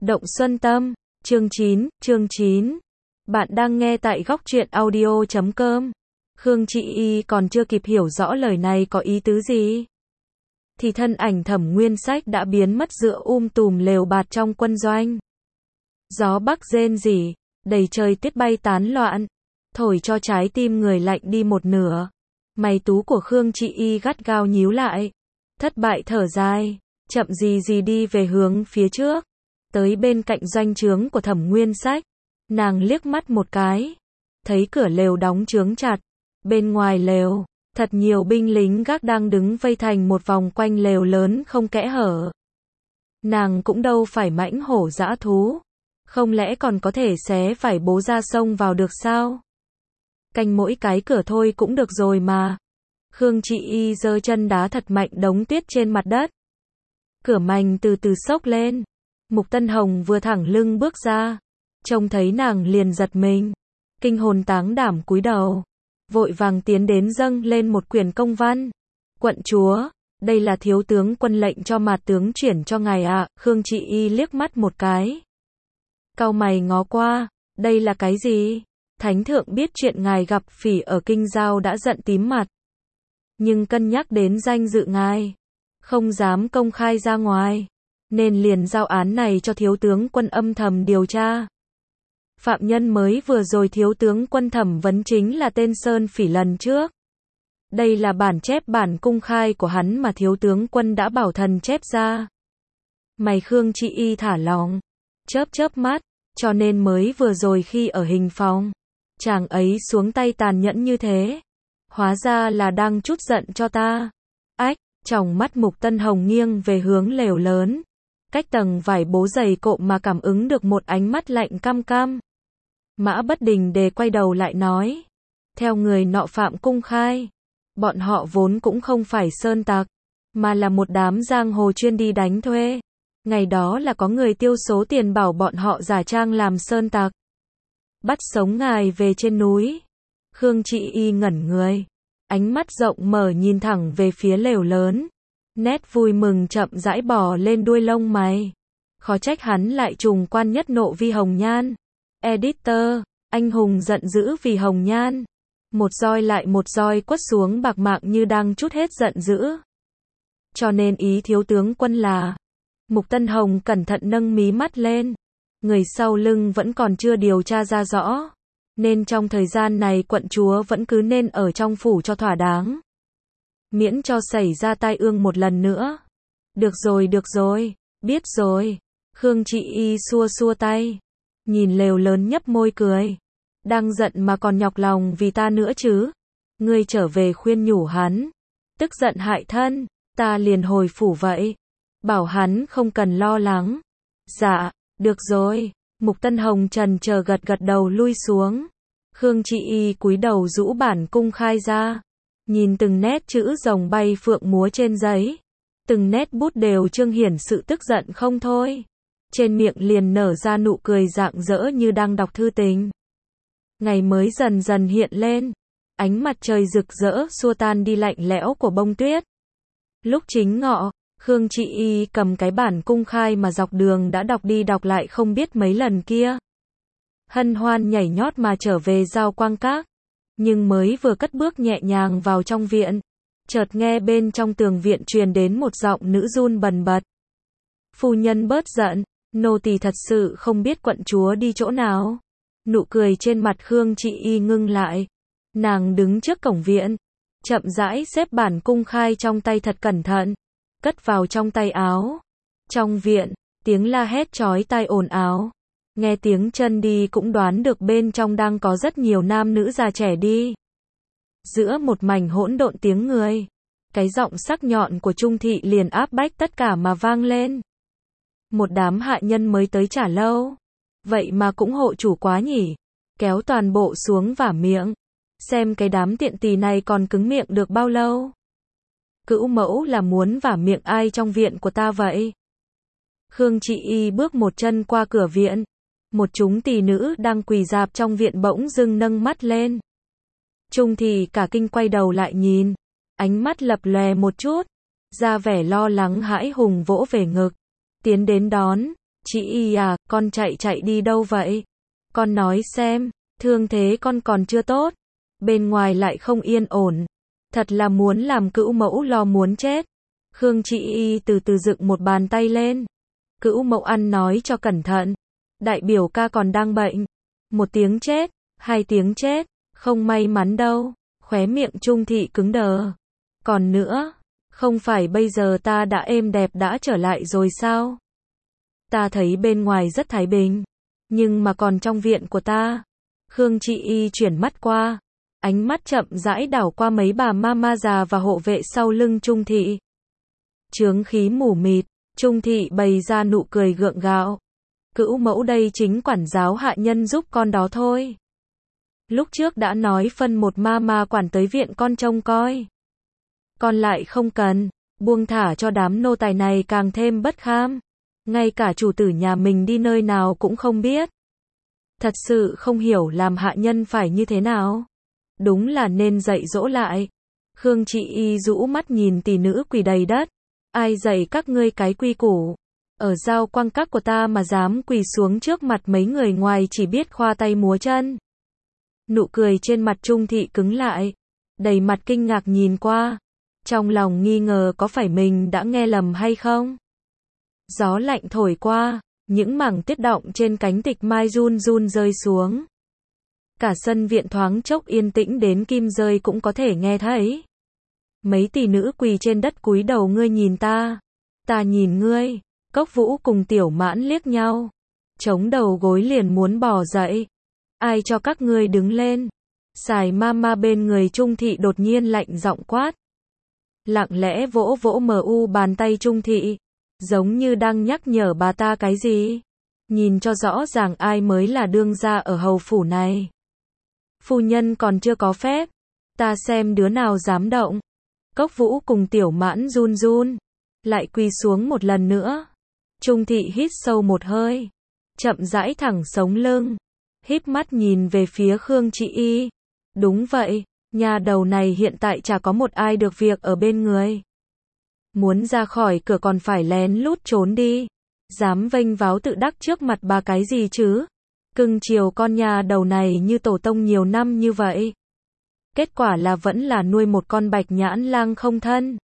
Động Xuân Tâm, chương 9. Bạn đang nghe tại góc truyện audio.com. Khương Chị Y còn chưa kịp hiểu rõ lời này có ý tứ gì, thì thân ảnh Thẩm Nguyên Sách đã biến mất giữa tùm lều bạt trong quân doanh. Gió bắc rên rỉ, đầy trời tuyết bay tán loạn, thổi cho trái tim người lạnh đi một nửa. Mày tú của Khương Chị Y gắt gao nhíu lại, thất bại thở dài, chậm gì đi về hướng phía trước, tới bên cạnh doanh trướng của Thẩm Nguyên Sách. Nàng liếc mắt một cái, thấy cửa lều đóng chướng chặt, bên ngoài lều, thật nhiều binh lính gác đang đứng vây thành một vòng quanh lều lớn không kẽ hở. Nàng cũng đâu phải mãnh hổ dã thú, không lẽ còn có thể xé phải bố ra sông vào được sao? Canh mỗi cái cửa thôi cũng được rồi mà. Khương Chị Y giơ chân đá thật mạnh đống tuyết trên mặt đất. Cửa mành từ từ xốc lên. Mục Tân Hồng vừa thẳng lưng bước ra, trông thấy nàng liền giật mình, kinh hồn táng đảm cúi đầu, vội vàng tiến đến dâng lên một quyển công văn. Quận chúa, đây là thiếu tướng quân lệnh cho Mạt tướng chuyển cho ngài ạ. Khương Chị Y liếc mắt một cái, cau mày ngó qua, đây là cái gì? Thánh thượng biết chuyện ngài gặp phỉ ở kinh giao đã giận tím mặt, nhưng cân nhắc đến danh dự ngài, không dám công khai ra ngoài, nên liền giao án này cho thiếu tướng quân âm thầm điều tra. Phạm nhân mới vừa rồi thiếu tướng quân thẩm vấn chính là tên Sơn Phỉ lần trước. Đây là bản chép bản cung khai của hắn mà thiếu tướng quân đã bảo thần chép ra. Mày Khương Chị Y thả lỏng, chớp mắt, cho nên mới vừa rồi khi ở hình phòng, chàng ấy xuống tay tàn nhẫn như thế. Hóa ra là đang trút giận cho ta. Ách, tròng mắt Mục Tân Hồng nghiêng về hướng lều lớn, cách tầng vải bố dày cộm mà cảm ứng được một ánh mắt lạnh căm căm. Mã Bất Đình Đề quay đầu lại nói, theo người nọ Phạm cung khai, bọn họ vốn cũng không phải sơn tặc, mà là một đám giang hồ chuyên đi đánh thuê. Ngày đó là có người tiêu số tiền bảo bọn họ giả trang làm sơn tặc, bắt sống ngài về trên núi. Khương Chị Y ngẩn người, ánh mắt rộng mở nhìn thẳng về phía lều lớn, nét vui mừng chậm rãi bò lên đuôi lông mày. Khó trách hắn lại trùng quan nhất nộ vì Hồng Nhan. Editor, anh hùng giận dữ vì Hồng Nhan. Một roi lại một roi quất xuống bạc mạng như đang trút hết giận dữ. Cho nên ý thiếu tướng quân là... Mục Tân Hồng cẩn thận nâng mí mắt lên. Người sau lưng vẫn còn chưa điều tra ra rõ, nên trong thời gian này quận chúa vẫn cứ nên ở trong phủ cho thỏa đáng, miễn cho xảy ra tai ương một lần nữa. Được rồi, biết rồi. Khương Chị Y xua tay, nhìn lều lớn nhấp môi cười. Đang giận mà còn nhọc lòng vì ta nữa chứ? Ngươi trở về khuyên nhủ hắn, tức giận hại thân, ta liền hồi phủ vậy. Bảo hắn không cần lo lắng. Dạ, được rồi. Mục Tân Hồng chần chờ gật đầu lui xuống. Khương Chị Y cúi đầu rũ bản cung khai ra, nhìn từng nét chữ rồng bay phượng múa trên giấy, từng nét bút đều trương hiển sự tức giận không thôi. Trên miệng liền nở ra nụ cười rạng rỡ như đang đọc thư tình. Ngày mới dần hiện lên, ánh mặt trời rực rỡ xua tan đi lạnh lẽo của bông tuyết. Lúc chính ngọ, Khương Chị Y cầm cái bản cung khai mà dọc đường đã đọc đi đọc lại không biết mấy lần kia, hân hoan nhảy nhót mà trở về Giao Quang Các. Nhưng mới vừa cất bước nhẹ nhàng vào trong viện, chợt nghe bên trong tường viện truyền đến một giọng nữ run bần bật. Phu nhân bớt giận, nô tỳ thật sự không biết quận chúa đi chỗ nào. Nụ cười trên mặt Khương Chị Y ngưng lại. Nàng đứng trước cổng viện, chậm rãi xếp bản cung khai trong tay thật cẩn thận, cất vào trong tay áo. Trong viện, tiếng la hét chói tai ồn ào. Nghe tiếng chân đi cũng đoán được bên trong đang có rất nhiều nam nữ già trẻ đi. Giữa một mảnh hỗn độn tiếng người, cái giọng sắc nhọn của Trung thị liền áp bách tất cả mà vang lên. Một đám hạ nhân mới tới trả lâu, vậy mà cũng hộ chủ quá nhỉ, kéo toàn bộ xuống vả miệng, xem cái đám tiện tỳ này còn cứng miệng được bao lâu. Cữu mẫu là muốn vả miệng ai trong viện của ta vậy? Khương Chị Y bước một chân qua cửa viện, một chúng tỳ nữ đang quỳ rạp trong viện bỗng dưng nâng mắt lên. Trung thì cả kinh quay đầu lại nhìn, ánh mắt lập lòe một chút, ra vẻ lo lắng hãi hùng vỗ về ngực, tiến đến đón, Chị Y à, con chạy đi đâu vậy? Con nói xem, thương thế con còn chưa tốt, bên ngoài lại không yên ổn, thật là muốn làm cữu mẫu lo muốn chết. Khương Chị Y từ từ dựng một bàn tay lên. Cữu mẫu ăn nói cho cẩn thận, đại biểu ca còn đang bệnh. 1 tiếng chết, 2 tiếng chết, không may mắn đâu. Khóe miệng Trung Thị cứng đờ. Còn nữa, không phải bây giờ ta đã êm đẹp đã trở lại rồi sao? Ta thấy bên ngoài rất thái bình, nhưng mà còn trong viện của ta. Khương Chị Y chuyển mắt qua, ánh mắt chậm rãi đảo qua mấy bà mama già và hộ vệ sau lưng Trung Thị. Chướng khí mù mịt, Trung Thị bày ra nụ cười gượng gạo. Cữu mẫu đây chính quản giáo hạ nhân giúp con đó thôi. Lúc trước đã nói phân một mama quản tới viện con trông coi. Con lại không cần, buông thả cho đám nô tài này càng thêm bất kham. Ngay cả chủ tử nhà mình đi nơi nào cũng không biết. Thật sự không hiểu làm hạ nhân phải như thế nào. Đúng là nên dạy dỗ lại. Khương Chị Y rũ mắt nhìn tỷ nữ quỳ đầy đất. Ai dạy các ngươi cái quy củ? Ở giao quang các của ta mà dám quỳ xuống trước mặt mấy người ngoài chỉ biết khoa tay múa chân. Nụ cười trên mặt Trung Thị cứng lại, đầy mặt kinh ngạc nhìn qua, trong lòng nghi ngờ có phải mình đã nghe lầm hay không. Gió lạnh thổi qua, những mảng tuyết đọng trên cánh tịch mai run run rơi xuống. Cả sân viện thoáng chốc yên tĩnh đến kim rơi cũng có thể nghe thấy. Mấy tỷ nữ quỳ trên đất cúi đầu, ngươi nhìn ta nhìn ngươi. Cốc Vũ cùng Tiểu Mãn liếc nhau, chống đầu gối liền muốn bò dậy. Ai cho các ngươi đứng lên? Sài mama bên người Trung Thị đột nhiên lạnh giọng quát. Lặng lẽ vỗ vỗ bàn tay Trung Thị, giống như đang nhắc nhở bà ta cái gì. Nhìn cho rõ ràng ai mới là đương gia ở hầu phủ này. Phu nhân còn chưa có phép, ta xem đứa nào dám động. Cốc Vũ cùng Tiểu Mãn run run, lại quỳ xuống một lần nữa. Trung Thị hít sâu một hơi, chậm rãi thẳng sống lưng, híp mắt nhìn về phía Khương Chị Y. Đúng vậy, nhà đầu này hiện tại chả có một ai được việc ở bên người. Muốn ra khỏi cửa còn phải lén lút trốn đi. Dám vênh váo tự đắc trước mặt bà cái gì chứ? Cưng chiều con nhà đầu này như tổ tông nhiều năm như vậy. Kết quả là vẫn là nuôi một con bạch nhãn lang không thân.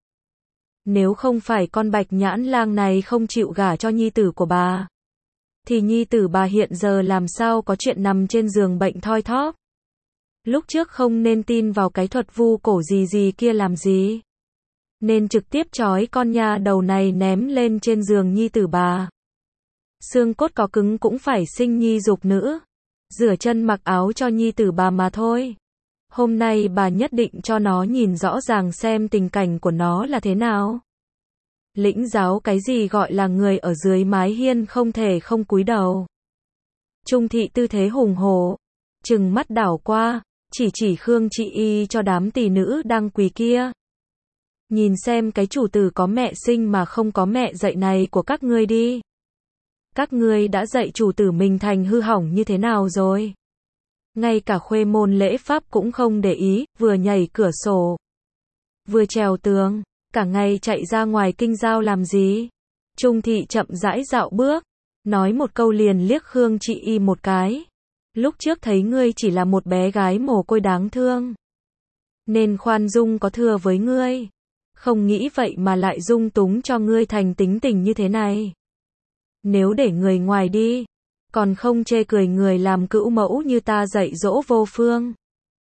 Nếu không phải con bạch nhãn lang này không chịu gả cho nhi tử của bà, thì nhi tử bà hiện giờ làm sao có chuyện nằm trên giường bệnh thoi thóp. Lúc trước không nên tin vào cái thuật vu cổ gì kia làm gì. Nên trực tiếp trói con nhà đầu này ném lên trên giường nhi tử bà. Xương cốt có cứng cũng phải sinh nhi dục nữ. Rửa chân mặc áo cho nhi tử bà mà thôi. Hôm nay bà nhất định cho nó nhìn rõ ràng xem tình cảnh của nó là thế nào. Lĩnh giáo cái gì gọi là người ở dưới mái hiên không thể không cúi đầu. Trung Thị tư thế hùng hổ, trừng mắt đảo qua, chỉ Khương Chị Y cho đám tỷ nữ đang quỳ kia. Nhìn xem cái chủ tử có mẹ sinh mà không có mẹ dạy này của các ngươi đi. Các ngươi đã dạy chủ tử mình thành hư hỏng như thế nào rồi? Ngay cả khuê môn lễ pháp cũng không để ý, vừa nhảy cửa sổ, vừa trèo tường, cả ngày chạy ra ngoài kinh giao làm gì? Trung Thị chậm rãi dạo bước, nói một câu liền liếc Khương Chị Y một cái. Lúc trước thấy ngươi chỉ là một bé gái mồ côi đáng thương, nên khoan dung có thừa với ngươi. Không nghĩ vậy mà lại dung túng cho ngươi thành tính tình như thế này. Nếu để người ngoài đi, còn không chê cười người làm cữu mẫu như ta dạy dỗ vô phương.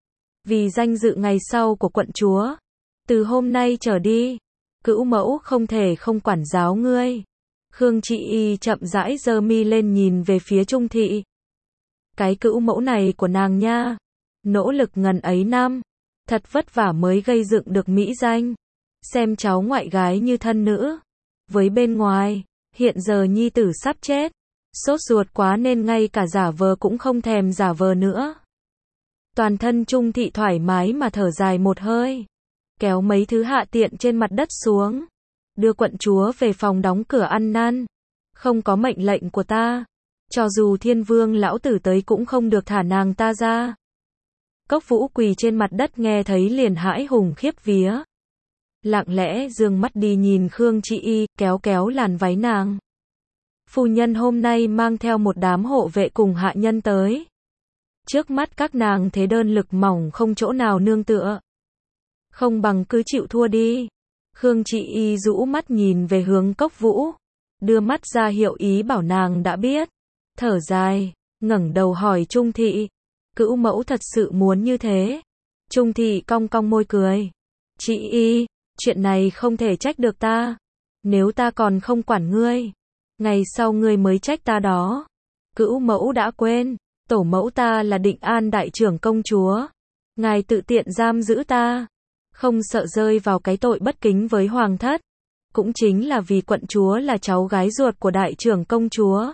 Vì danh dự ngày sau của quận chúa, từ hôm nay trở đi, cữu mẫu không thể không quản giáo ngươi. Khương Chị Y chậm rãi giơ mi lên nhìn về phía Trung Thị. Cái cữu mẫu này của nàng nha, nỗ lực ngần ấy năm, thật vất vả mới gây dựng được mỹ danh. Xem cháu ngoại gái như thân nữ. Với bên ngoài, hiện giờ nhi tử sắp chết. Sốt ruột quá nên ngay cả giả vờ cũng không thèm giả vờ nữa. Toàn thân Trung Thị thoải mái mà thở dài một hơi. Kéo mấy thứ hạ tiện trên mặt đất xuống. Đưa quận chúa về phòng đóng cửa ăn năn. Không có mệnh lệnh của ta, cho dù Thiên Vương lão tử tới cũng không được thả nàng ta ra. Cốc Vũ quỳ trên mặt đất nghe thấy liền hãi hùng khiếp vía. Lặng lẽ dương mắt đi nhìn Khương Chị Y, kéo làn váy nàng. Phu nhân hôm nay mang theo một đám hộ vệ cùng hạ nhân tới. Trước mắt các nàng thế đơn lực mỏng không chỗ nào nương tựa. Không bằng cứ chịu thua đi. Khương Trị Y rũ mắt nhìn về hướng Cốc Vũ, đưa mắt ra hiệu ý bảo nàng đã biết. Thở dài, ngẩng đầu hỏi Trung Thị, cữu mẫu thật sự muốn như thế? Trung Thị cong cong môi cười. Chị Y, chuyện này không thể trách được ta. Nếu ta còn không quản ngươi, ngày sau ngươi mới trách ta đó. Cữu mẫu đã quên, tổ mẫu ta là Định An đại trưởng công chúa. Ngài tự tiện giam giữ ta, không sợ rơi vào cái tội bất kính với hoàng thất. Cũng chính là vì quận chúa là cháu gái ruột của đại trưởng công chúa,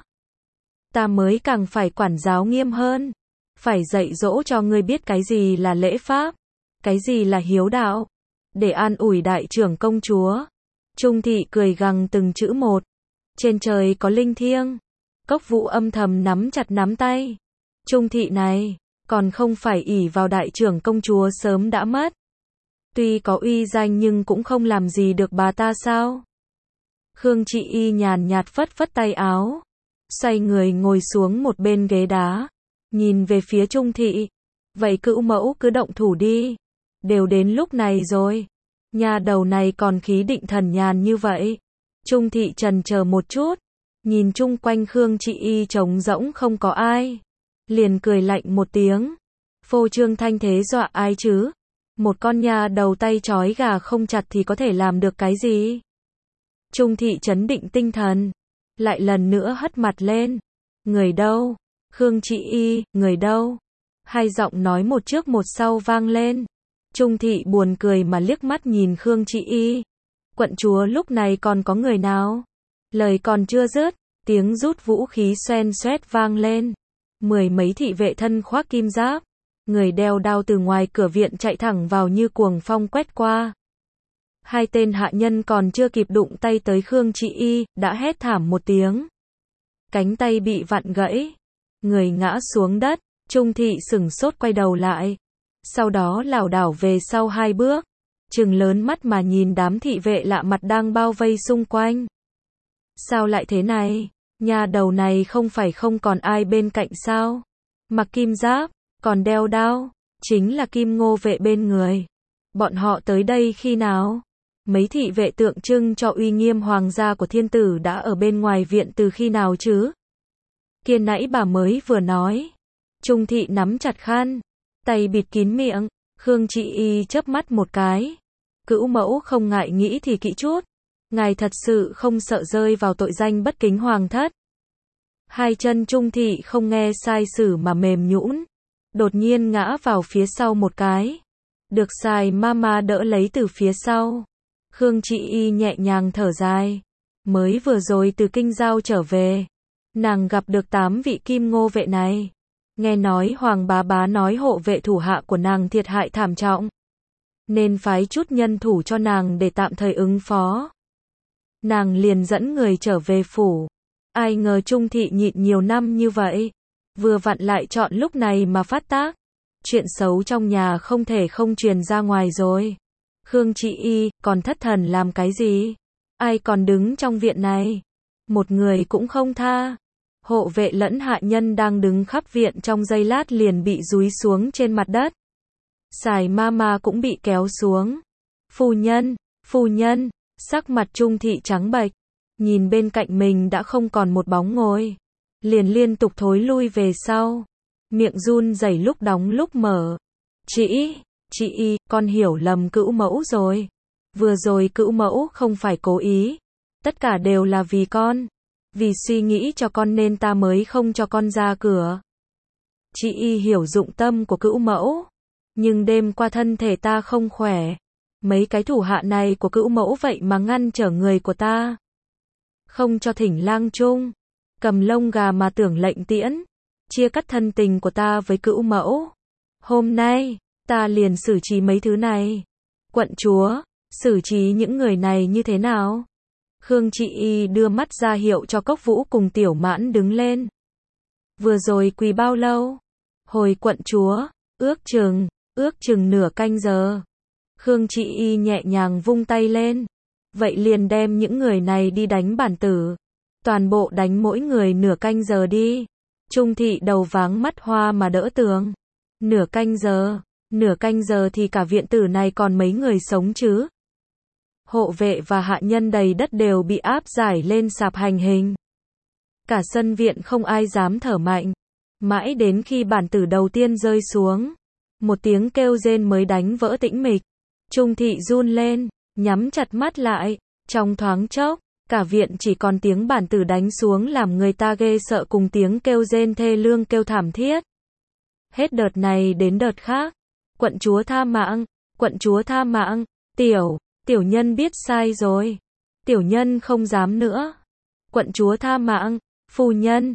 ta mới càng phải quản giáo nghiêm hơn. Phải dạy dỗ cho ngươi biết cái gì là lễ pháp, cái gì là hiếu đạo, để an ủi đại trưởng công chúa. Trung Thị cười gằn từng chữ một. Trên trời có linh thiêng. Cốc Vũ âm thầm nắm chặt nắm tay. Trung Thị này, còn không phải ỷ vào đại trưởng công chúa sớm đã mất. Tuy có uy danh nhưng cũng không làm gì được bà ta sao? Khương Trị Y nhàn nhạt phất phất tay áo, xoay người ngồi xuống một bên ghế đá, nhìn về phía Trung Thị. Vậy cữu mẫu cứ động thủ đi. Đều đến lúc này rồi. Nhà đầu này còn khí định thần nhàn như vậy. Trung Thị chần chờ một chút, nhìn chung quanh Khương Trị Y trống rỗng không có ai, liền cười lạnh một tiếng. Phô trương thanh thế dọa ai chứ? Một con nhà đầu tay trói gà không chặt thì có thể làm được cái gì? Trung Thị trấn định tinh thần, lại lần nữa hất mặt lên. Người đâu? Khương Trị Y, người đâu? Hai giọng nói một trước một sau vang lên. Trung Thị buồn cười mà liếc mắt nhìn Khương Trị Y. Quận chúa lúc này còn có người nào? Lời còn chưa dứt, tiếng rút vũ khí xoen xoét vang lên. Mười mấy thị vệ thân khoác kim giáp, người đeo đao từ ngoài cửa viện chạy thẳng vào như cuồng phong quét qua. Hai tên hạ nhân còn chưa kịp đụng tay tới Khương Trị Y, đã hét thảm một tiếng. Cánh tay bị vặn gãy, người ngã xuống đất. Trung Thị sửng sốt quay đầu lại, sau đó lảo đảo về sau hai bước, trừng lớn mắt mà nhìn đám thị vệ lạ mặt đang bao vây xung quanh. Sao lại thế này? Nhà đầu này không phải không còn ai bên cạnh sao? Mặc kim giáp, còn đeo đao, chính là Kim Ngô vệ bên người. Bọn họ tới đây khi nào? Mấy thị vệ tượng trưng cho uy nghiêm hoàng gia của thiên tử đã ở bên ngoài viện từ khi nào chứ? Kia nãy bà mới vừa nói. Trung Thị nắm chặt khăn, tay bịt kín miệng. Khương Trị Y chớp mắt một cái. Cữu mẫu không ngại nghĩ thì kỹ chút. Ngài thật sự không sợ rơi vào tội danh bất kính hoàng thất? Hai chân Trung Thị không nghe sai sử mà mềm nhũn, đột nhiên ngã vào phía sau một cái, được Sài Mama đỡ lấy từ phía sau. Khương Trị Y nhẹ nhàng thở dài. Mới vừa rồi từ kinh giao trở về, nàng gặp được 8 vị Kim Ngô vệ này. Nghe nói Hoàng bá bá nói hộ vệ thủ hạ của nàng thiệt hại thảm trọng, nên phái chút nhân thủ cho nàng để tạm thời ứng phó. Nàng liền dẫn người trở về phủ. Ai ngờ Trung Thị nhịn nhiều năm như vậy, vừa vặn lại chọn lúc này mà phát tác. Chuyện xấu trong nhà không thể không truyền ra ngoài rồi. Khương Trị Y, còn thất thần làm cái gì? Ai còn đứng trong viện này? Một người cũng không tha. Hộ vệ lẫn hạ nhân đang đứng khắp viện trong giây lát liền bị dúi xuống trên mặt đất. Sài Mama cũng bị kéo xuống. Phu nhân, sắc mặt Trung Thị trắng bệch, nhìn bên cạnh mình đã không còn một bóng ngồi, liền liên tục thối lui về sau, miệng run rẩy lúc đóng lúc mở. Chị Y, con hiểu lầm cữu mẫu rồi. Vừa rồi cữu mẫu không phải cố ý, tất cả đều là vì con. Vì suy nghĩ cho con nên ta mới không cho con ra cửa. Chị Y hiểu dụng tâm của cữu mẫu, nhưng đêm qua thân thể ta không khỏe. Mấy cái thủ hạ này của cữu mẫu vậy mà ngăn trở người của ta, không cho thỉnh lang trung, cầm lông gà mà tưởng lệnh tiễn, chia cắt thân tình của ta với cữu mẫu. Hôm nay, ta liền xử trí mấy thứ này. Quận chúa, xử trí những người này như thế nào? Khương Trị Y đưa mắt ra hiệu cho Cốc Vũ cùng Tiểu Mãn đứng lên. Vừa rồi quỳ bao lâu? Hồi quận chúa, ước chừng nửa canh giờ. Khương Trị Y nhẹ nhàng vung tay lên. Vậy liền đem những người này đi đánh bản tử. Toàn bộ đánh mỗi người nửa canh giờ đi. Trung thị đầu váng mắt hoa mà đỡ tường. Nửa canh giờ thì cả viện tử này còn mấy người sống chứ? Hộ vệ và hạ nhân đầy đất đều bị áp giải lên sạp hành hình. Cả sân viện không ai dám thở mạnh. Mãi đến khi bản tử đầu tiên rơi xuống, một tiếng kêu rên mới đánh vỡ tĩnh mịch. Trung thị run lên, nhắm chặt mắt lại. Trong thoáng chốc, cả viện chỉ còn tiếng bản tử đánh xuống làm người ta ghê sợ cùng tiếng kêu rên thê lương kêu thảm thiết. Hết đợt này đến đợt khác. Quận chúa tha mạng, quận chúa tha mạng, tiểu nhân biết sai rồi. Tiểu nhân không dám nữa. Quận chúa tha mạng, phu nhân,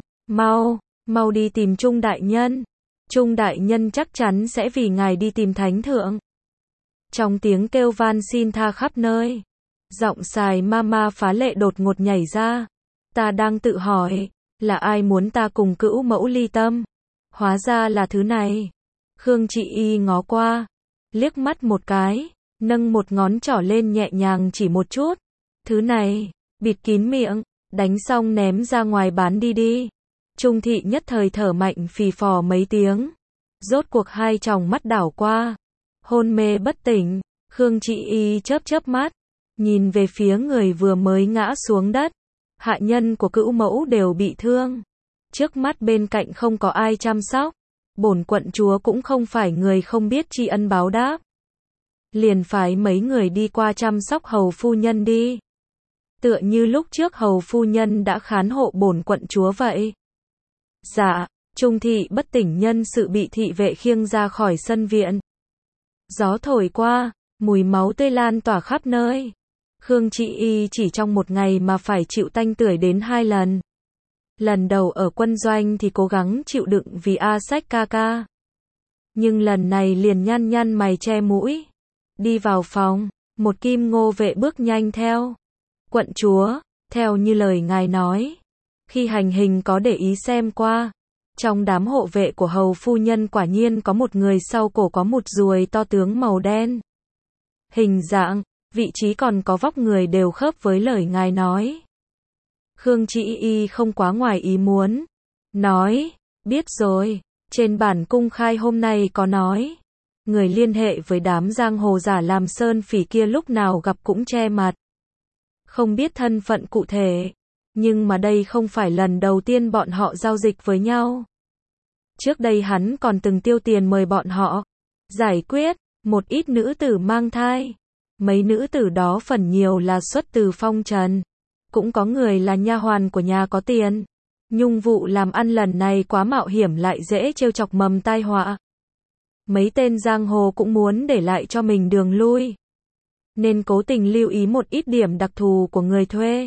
mau đi tìm Trung đại nhân. Trung đại nhân chắc chắn sẽ vì ngài đi tìm thánh thượng. Trong tiếng kêu van xin tha khắp nơi, giọng xài mama phá lệ đột ngột nhảy ra. Ta đang tự hỏi, là ai muốn ta cùng cữu mẫu ly tâm? Hóa ra là thứ này. Khương Trị Y ngó qua, liếc mắt một cái, nâng một ngón trỏ lên nhẹ nhàng chỉ một chút. Thứ này, bịt kín miệng, đánh xong ném ra ngoài bán đi. Trung thị nhất thời thở mạnh phì phò mấy tiếng. Rốt cuộc hai tròng mắt đảo qua. Hôn mê bất tỉnh, Khương Trị Y chớp mắt, nhìn về phía người vừa mới ngã xuống đất. Hạ nhân của cữu mẫu đều bị thương. Trước mắt bên cạnh không có ai chăm sóc. Bổn quận chúa cũng không phải người không biết tri ân báo đáp. Liền phái mấy người đi qua chăm sóc hầu phu nhân đi. Tựa như lúc trước hầu phu nhân đã khán hộ bổn quận chúa vậy. Dạ, Trung thị bất tỉnh nhân sự bị thị vệ khiêng ra khỏi sân viện. Gió thổi qua, mùi máu tươi lan tỏa khắp nơi. Khương Trị Y chỉ trong một ngày mà phải chịu tanh tưởi đến 2 lần. Lần đầu ở quân doanh thì cố gắng chịu đựng vì A Sách ca ca. Nhưng lần này liền nhăn mày che mũi. Đi vào phòng, một kim ngô vệ bước nhanh theo. Quận chúa, theo như lời ngài nói. Khi hành hình có để ý xem qua. Trong đám hộ vệ của hầu phu nhân quả nhiên có một người sau cổ có một ruồi to tướng màu đen. Hình dạng, vị trí còn có vóc người đều khớp với lời ngài nói. Khương Trị Y không quá ngoài ý muốn. Nói, biết rồi, trên bản cung khai hôm nay có nói. Người liên hệ với đám giang hồ giả làm sơn phỉ kia lúc nào gặp cũng che mặt. Không biết thân phận cụ thể. Nhưng mà đây không phải lần đầu tiên bọn họ giao dịch với nhau. Trước đây hắn còn từng tiêu tiền mời bọn họ giải quyết một ít nữ tử mang thai. Mấy nữ tử đó phần nhiều là xuất từ phong trần. Cũng có người là nha hoàn của nhà có tiền. Nhung vụ làm ăn lần này quá mạo hiểm lại dễ trêu chọc mầm tai họa. Mấy tên giang hồ cũng muốn để lại cho mình đường lui. Nên cố tình lưu ý một ít điểm đặc thù của người thuê.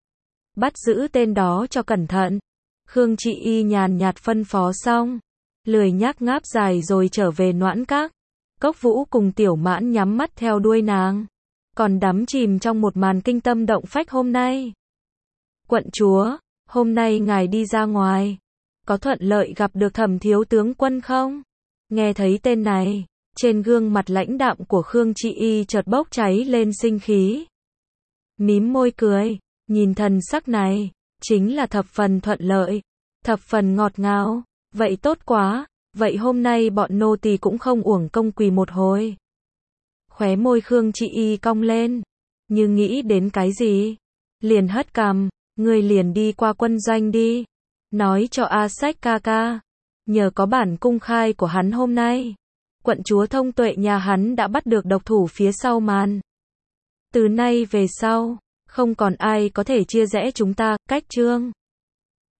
Bắt giữ tên đó cho cẩn thận. Khương Trị Y nhàn nhạt phân phó xong. Lười nhác ngáp dài rồi trở về Noãn Các. Cốc Vũ cùng Tiểu Mãn nhắm mắt theo đuôi nàng. Còn đắm chìm trong một màn kinh tâm động phách hôm nay. Quận chúa, hôm nay ngài đi ra ngoài. Có thuận lợi gặp được Thẩm thiếu tướng quân không? Nghe thấy tên này, trên gương mặt lãnh đạm của Khương Trị Y chợt bốc cháy lên sinh khí. Mím môi cười, nhìn thần sắc này, chính là thập phần thuận lợi, thập phần ngọt ngào. Vậy tốt quá, vậy hôm nay bọn nô tỳ cũng không uổng công quỳ một hồi. Khóe môi Khương Trị Y cong lên, như nghĩ đến cái gì, liền hất cằm, ngươi liền đi qua quân doanh đi, nói cho A Sách ca ca, nhờ có bản cung khai của hắn hôm nay, quận chúa thông tuệ nhà hắn đã bắt được độc thủ phía sau màn. Từ nay về sau, không còn ai có thể chia rẽ chúng ta, cách chương.